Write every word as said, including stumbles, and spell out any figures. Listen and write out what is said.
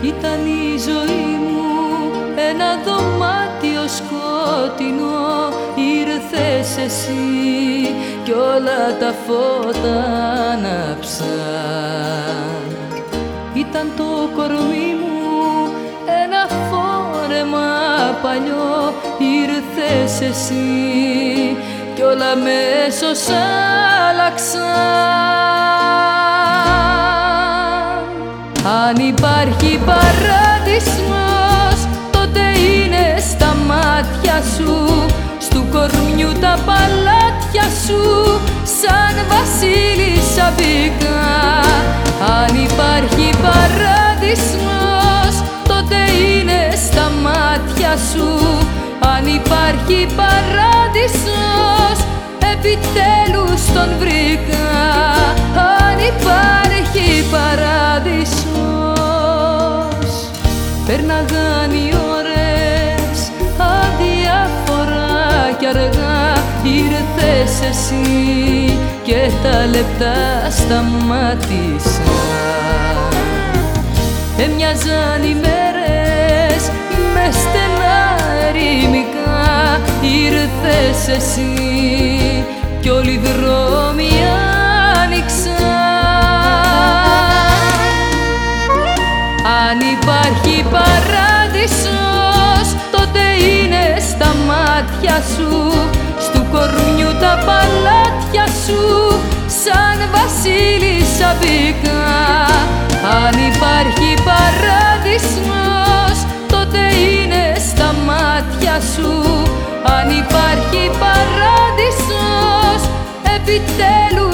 Ήταν η ζωή μου ένα δωμάτιο σκότεινο, ήρθες εσύ κι όλα τα φώτα άναψαν. Ήταν το κορμί μου ένα φόρεμα παλιό, ήρθες εσύ κι όλα αμέσως άλλαξαν. Αν υπάρχει παράδεισος, τότε είναι στα μάτια σου, στου κορμιού τα παλάτια σου, σαν βασίλισσα μπήκα. Αν υπάρχει παράδεισος, τότε είναι στα μάτια σου. Αν υπάρχει παράδεισος, επιτέλους τον βρήκα. Αν υπάρχει παράδεισος. Πέρναγαν οι ώρες αδιάφορα κι αργά, ήρθες εσύ και τα λεπτά σταμάτησαν. Έμοιαζαν οι μέρες με στενά ερημικά, ήρθες εσύ κι όλοι οι δρόμοι άνοιξαν. Αν υπάρχει παράδεισος, τότε είναι στα μάτια σου, στου κορμιού τα παλάτια σου, σαν βασίλισσα μπήκα. Αν υπάρχει παράδεισος, τότε είναι στα μάτια σου. Αν υπάρχει παράδεισος, επιτέλους